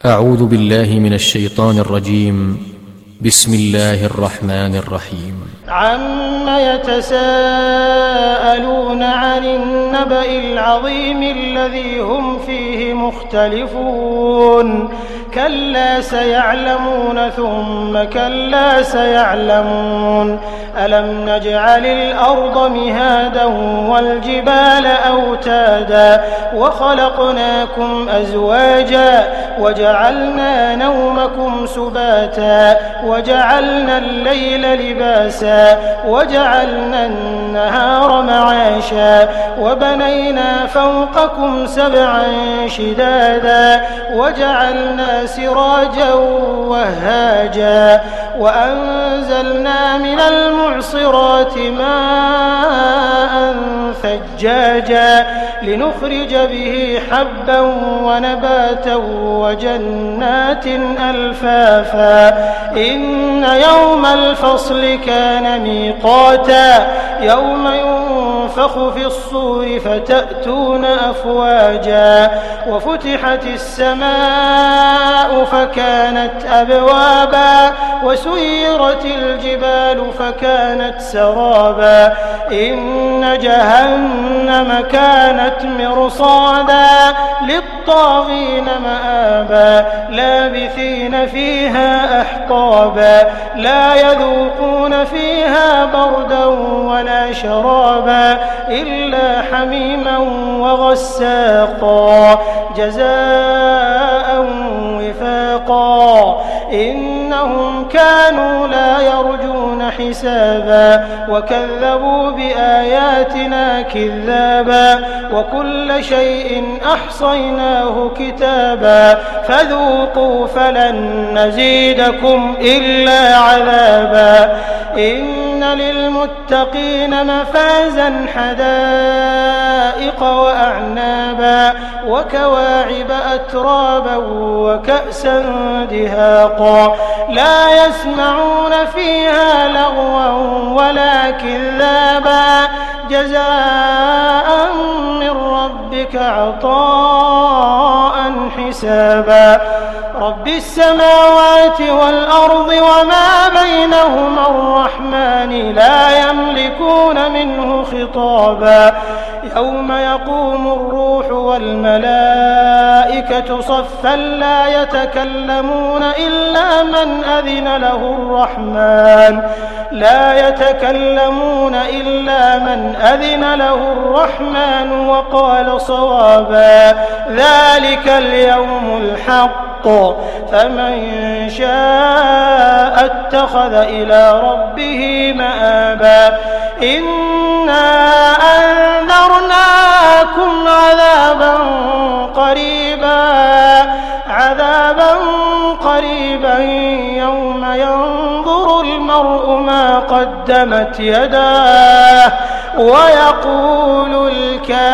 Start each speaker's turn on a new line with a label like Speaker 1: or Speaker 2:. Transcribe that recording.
Speaker 1: أعوذ بالله من الشيطان الرجيم. بسم الله الرحمن الرحيم.
Speaker 2: عم يتساءلون عن النبأ العظيم الذي هم فيه مختلفون كلا سيعلمون ثم كلا سيعلمون ألم نجعل الأرض مهادا والجبال أوتادا وخلقناكم أزواجا وجعلنا نومكم سباتا وجعلنا الليل لباسا وجعلنا النهار معاشا وبنينا فوقكم سبعا شدادا وجعلنا سراجا وهاجا وأنزلنا من المعصرات ماء ثجاجا لنخرج به حبا ونباتا وجنات ألفافا إن يوم الفصل كان ميقاتا يوم ينفخ في الصور فتأتون أفواجا وفتحت السماء فكانت أبوابا وسيرت الجبال فكانت سرابا إن جهنم كانت مرصادا للطاغين مآبا لابثين فيها أحقابا لا يذوقون فيها بردا ولا شرابا إلا حميما وغساقا جزاء وفاقا إنهم كانوا لا يرجون حسابا وكذبوا بآياتنا كذابا وكل شيء أحصيناه كتابا فذوقوا فلن نزيدكم إلا عذابا إن للمتقين مفازا حدائق وأعنابا وكواعب أترابا وكأسا دهاقا لا يسمعون فيها لغوا ولا كذابا جزاء من ربك عطاء حسابا رب السماوات والأرض وما بينهما الرحمن لا يملكون منه خطابا يوم يقوم الروح والملائكة صفا لا يتكلمون إلا من أذن له الرحمن وقال صوابا ذلك اليوم الحق فمن شاء اتخذ إلى ربه مآبا إنا أنذرناكم عذابا قريبا يوم ينظر المرء ما قدمت يداه ويقول الكافر